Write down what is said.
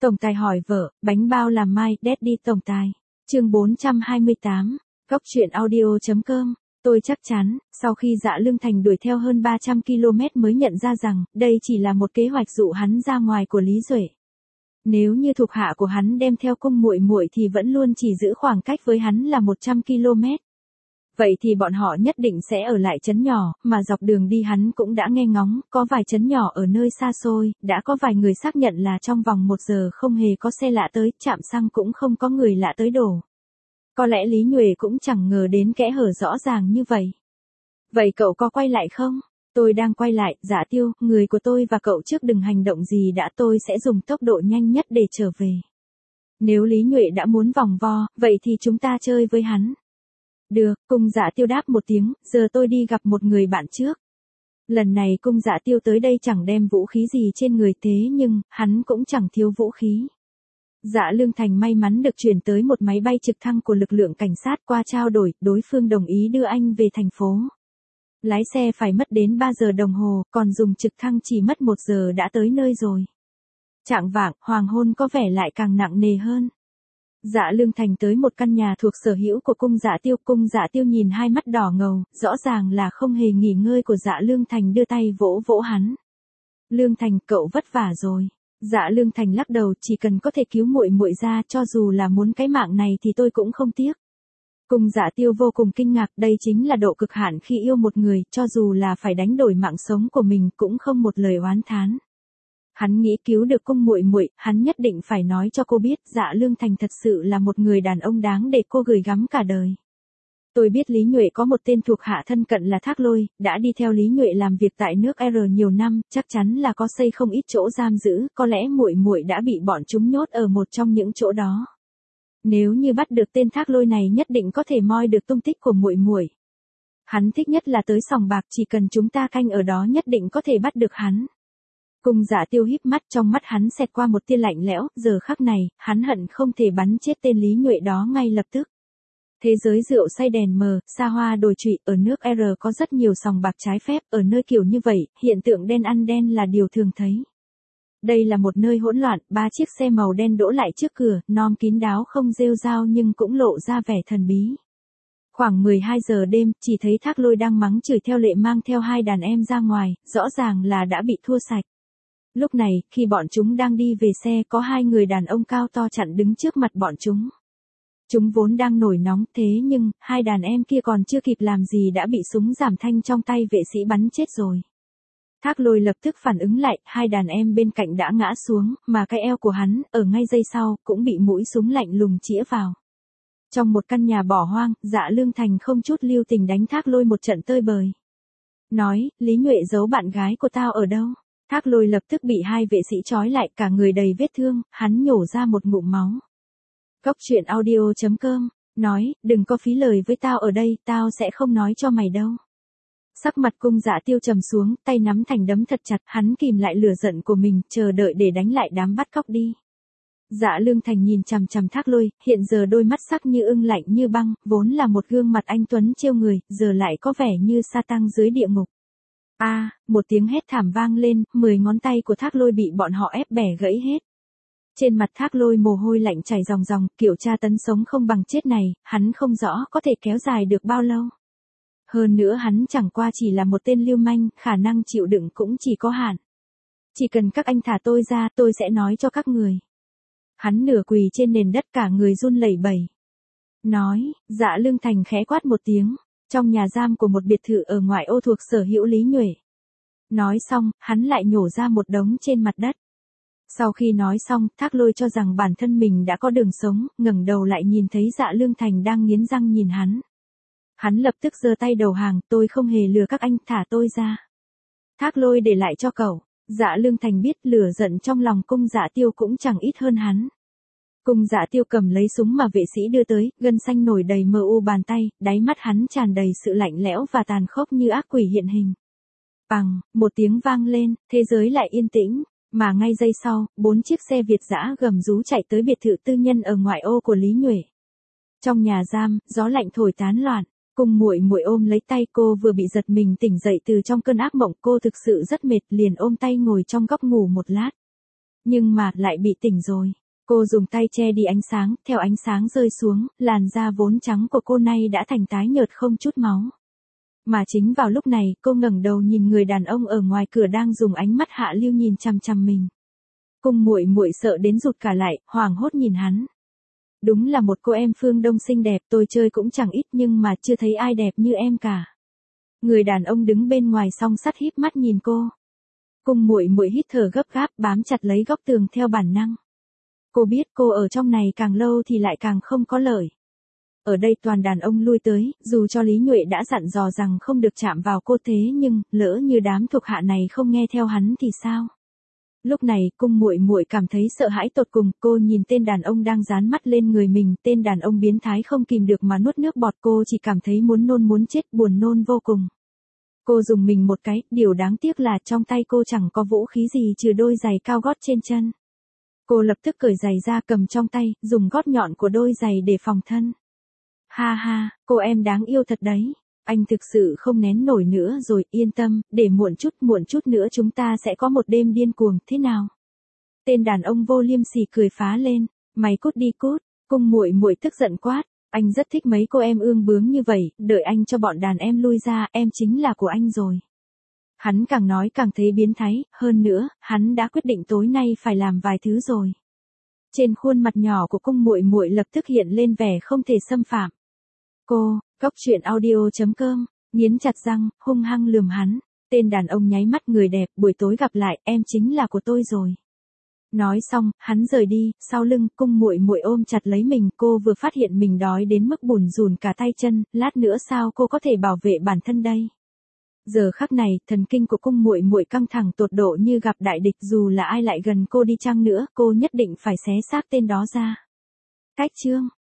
Tổng tài hỏi vợ, bánh bao làm mai, Daddy tổng tài. Chương 428, Góc truyện audio.com. Tôi chắc chắn, sau khi Dạ Lương Thành đuổi theo hơn 300 km mới nhận ra rằng, đây chỉ là một kế hoạch dụ hắn ra ngoài của Lý Duệ. Nếu như thuộc hạ của hắn đem theo cung muội muội thì vẫn luôn chỉ giữ khoảng cách với hắn là 100 km. Vậy thì bọn họ nhất định sẽ ở lại trấn nhỏ, mà dọc đường đi hắn cũng đã nghe ngóng, có vài trấn nhỏ ở nơi xa xôi, đã có vài người xác nhận là trong vòng 1 giờ không hề có xe lạ tới, trạm xăng cũng không có người lạ tới đổ. Có lẽ Lý Nhuệ cũng chẳng ngờ đến kẽ hở rõ ràng như vậy. Vậy cậu có quay lại không? Tôi đang quay lại, Dạ Tiêu, người của tôi và cậu trước đừng hành động gì đã, tôi sẽ dùng tốc độ nhanh nhất để trở về. Nếu Lý Nhuệ đã muốn vòng vo, vậy thì chúng ta chơi với hắn. Được, Cung Dạ Tiêu đáp một tiếng, giờ tôi đi gặp một người bạn trước. Lần này Cung Dạ Tiêu tới đây chẳng đem vũ khí gì trên người, thế nhưng, hắn cũng chẳng thiếu vũ khí. Dạ Lương Thành may mắn được chuyển tới một máy bay trực thăng của lực lượng cảnh sát, qua trao đổi, đối phương đồng ý đưa anh về thành phố. Lái xe phải mất đến 3 giờ đồng hồ, còn dùng trực thăng chỉ mất 1 giờ đã tới nơi rồi. Chạng vạng, hoàng hôn có vẻ lại càng nặng nề hơn. Dạ Lương Thành tới một căn nhà thuộc sở hữu của Cung Dạ Tiêu. Cung Dạ Tiêu nhìn hai mắt đỏ ngầu, rõ ràng là không hề nghỉ ngơi của Dạ Lương Thành, đưa tay vỗ vỗ hắn. Lương Thành, cậu vất vả rồi. Dạ Lương Thành lắc đầu, chỉ cần có thể cứu muội muội ra, cho dù là muốn cái mạng này thì tôi cũng không tiếc. Cung Dạ Tiêu vô cùng kinh ngạc, đây chính là độ cực hạn khi yêu một người, cho dù là phải đánh đổi mạng sống của mình cũng không một lời oán thán. Hắn nghĩ cứu được cung muội muội, hắn nhất định phải nói cho cô biết, Dạ Lương Thành thật sự là một người đàn ông đáng để cô gửi gắm cả đời. Tôi biết Lý Nhuệ có một tên thuộc hạ thân cận là Thác Lôi, đã đi theo Lý Nhuệ làm việc tại nước R nhiều năm, chắc chắn là có xây không ít chỗ giam giữ, có lẽ muội muội đã bị bọn chúng nhốt ở một trong những chỗ đó. Nếu như bắt được tên Thác Lôi này nhất định có thể moi được tung tích của muội muội. Hắn thích nhất là tới sòng bạc, chỉ cần chúng ta canh ở đó nhất định có thể bắt được hắn. Cung Dạ Tiêu híp mắt, trong mắt hắn xẹt qua một tia lạnh lẽo, giờ khắc này, hắn hận không thể bắn chết tên Lý Nhuệ đó ngay lập tức. Thế giới rượu say đèn mờ, xa hoa đồi trụy, ở nước R có rất nhiều sòng bạc trái phép, ở nơi kiểu như vậy, hiện tượng đen ăn đen là điều thường thấy. Đây là một nơi hỗn loạn, 3 chiếc xe màu đen đỗ lại trước cửa, nom kín đáo không rêu rao nhưng cũng lộ ra vẻ thần bí. Khoảng 12 giờ đêm, chỉ thấy Thác Lôi đang mắng chửi theo Lệ mang theo 2 đàn em ra ngoài, rõ ràng là đã bị thua sạch. Lúc này, khi bọn chúng đang đi về xe, có 2 người đàn ông cao to chặn đứng trước mặt bọn chúng. Chúng vốn đang nổi nóng, thế nhưng, 2 đàn em kia còn chưa kịp làm gì đã bị súng giảm thanh trong tay vệ sĩ bắn chết rồi. Thác Lôi lập tức phản ứng lại, 2 đàn em bên cạnh đã ngã xuống, mà cái eo của hắn, ở ngay giây sau, cũng bị mũi súng lạnh lùng chĩa vào. Trong một căn nhà bỏ hoang, Dạ Lương Thành không chút lưu tình đánh Thác Lôi một trận tơi bời. Nói, Lý Nhuệ giấu bạn gái của tao ở đâu? Thác Lôi lập tức bị 2 vệ sĩ trói lại, cả người đầy vết thương, hắn nhổ ra một ngụm máu. Góc truyện audio.com, nói, đừng có phí lời với tao ở đây, tao sẽ không nói cho mày đâu. Sắc mặt Cung Dạ Tiêu trầm xuống, tay nắm thành đấm thật chặt, hắn kìm lại lửa giận của mình, chờ đợi để đánh lại đám bắt cóc đi. Dạ Lương Thành nhìn chằm chằm Thác Lôi, hiện giờ đôi mắt sắc như ưng lạnh như băng, vốn là một gương mặt anh tuấn trêu người, giờ lại có vẻ như sa tăng dưới địa ngục. Một tiếng hét thảm vang lên, 10 ngón tay của Thác Lôi bị bọn họ ép bẻ gãy hết. Trên mặt Thác Lôi mồ hôi lạnh chảy ròng ròng, kiểu tra tấn sống không bằng chết này, hắn không rõ có thể kéo dài được bao lâu. Hơn nữa hắn chẳng qua chỉ là một tên lưu manh, khả năng chịu đựng cũng chỉ có hạn. Chỉ cần các anh thả tôi ra, tôi sẽ nói cho các người. Hắn nửa quỳ trên nền đất, cả người run lẩy bẩy. Nói, Dạ Lương Thành khẽ quát một tiếng, trong nhà giam của một biệt thự ở ngoại ô thuộc sở hữu Lý Nhuệ. Nói xong, hắn lại nhổ ra một đống trên mặt đất. Sau khi nói xong, Thác Lôi cho rằng bản thân mình đã có đường sống, ngẩng đầu lại nhìn thấy Dạ Lương Thành đang nghiến răng nhìn hắn. Hắn lập tức giơ tay đầu hàng, tôi không hề lừa các anh, thả tôi ra. Thác Lôi để lại cho cậu. Dạ Lương Thành biết lửa giận trong lòng Cung Dạ Tiêu cũng chẳng ít hơn hắn. Cung Dạ Tiêu cầm lấy súng mà vệ sĩ đưa tới, gân xanh nổi đầy mờ u bàn tay, đáy mắt hắn tràn đầy sự lạnh lẽo và tàn khốc như ác quỷ hiện hình. Bằng, một tiếng vang lên, thế giới lại yên tĩnh, mà ngay giây sau, 4 chiếc xe Việt dã gầm rú chạy tới biệt thự tư nhân ở ngoại ô của Lý Nhuệ. Trong nhà giam, gió lạnh thổi tán loạn. Cung muội muội ôm lấy tay, cô vừa bị giật mình tỉnh dậy từ trong cơn ác mộng, cô thực sự rất mệt, liền ôm tay ngồi trong góc ngủ một lát. Nhưng mà, lại bị tỉnh rồi. Cô dùng tay che đi ánh sáng, theo ánh sáng rơi xuống, làn da vốn trắng của cô nay đã thành tái nhợt không chút máu. Mà chính vào lúc này, cô ngẩng đầu nhìn người đàn ông ở ngoài cửa đang dùng ánh mắt hạ lưu nhìn chằm chằm mình. Cung muội muội sợ đến rụt cả lại, hoảng hốt nhìn hắn. Đúng là một cô em phương Đông xinh đẹp, tôi chơi cũng chẳng ít nhưng mà chưa thấy ai đẹp như em cả. Người đàn ông đứng bên ngoài song sắt híp mắt nhìn cô. Cung muội muội hít thở gấp gáp, bám chặt lấy góc tường theo bản năng. Cô biết cô ở trong này càng lâu thì lại càng không có lợi. Ở đây toàn đàn ông lui tới, dù cho Lý Nhuệ đã dặn dò rằng không được chạm vào cô thế nhưng, lỡ như đám thuộc hạ này không nghe theo hắn thì sao? Lúc này, cung muội muội cảm thấy sợ hãi tột cùng, cô nhìn tên đàn ông đang dán mắt lên người mình, tên đàn ông biến thái không kìm được mà nuốt nước bọt, cô chỉ cảm thấy muốn nôn muốn chết, buồn nôn vô cùng. Cô dùng mình một cái, điều đáng tiếc là trong tay cô chẳng có vũ khí gì trừ đôi giày cao gót trên chân. Cô lập tức cởi giày ra cầm trong tay, dùng gót nhọn của đôi giày để phòng thân. Ha ha, cô em đáng yêu thật đấy. Anh thực sự không nén nổi nữa rồi, yên tâm, để muộn chút nữa chúng ta sẽ có một đêm điên cuồng, thế nào? Tên đàn ông vô liêm sỉ cười phá lên, mày cút đi cút, cung muội muội tức giận quát, anh rất thích mấy cô em ương bướng như vậy, đợi anh cho bọn đàn em lui ra, em chính là của anh rồi. Hắn càng nói càng thấy biến thái, hơn nữa, hắn đã quyết định tối nay phải làm vài thứ rồi. Trên khuôn mặt nhỏ của cung muội muội lập tức hiện lên vẻ không thể xâm phạm. Cô, Góc Truyện Audio.com, nghiến chặt răng, hung hăng lườm hắn. Tên đàn ông nháy mắt, người đẹp, buổi tối gặp lại, em chính là của tôi rồi. Nói xong, hắn rời đi, sau lưng, cung muội muội ôm chặt lấy mình, cô vừa phát hiện mình đói đến mức bủn rủn cả tay chân, lát nữa sao cô có thể bảo vệ bản thân đây? Giờ khắc này, thần kinh của cung muội muội căng thẳng tột độ như gặp đại địch, dù là ai lại gần cô đi chăng nữa, cô nhất định phải xé xác tên đó ra. Cách chương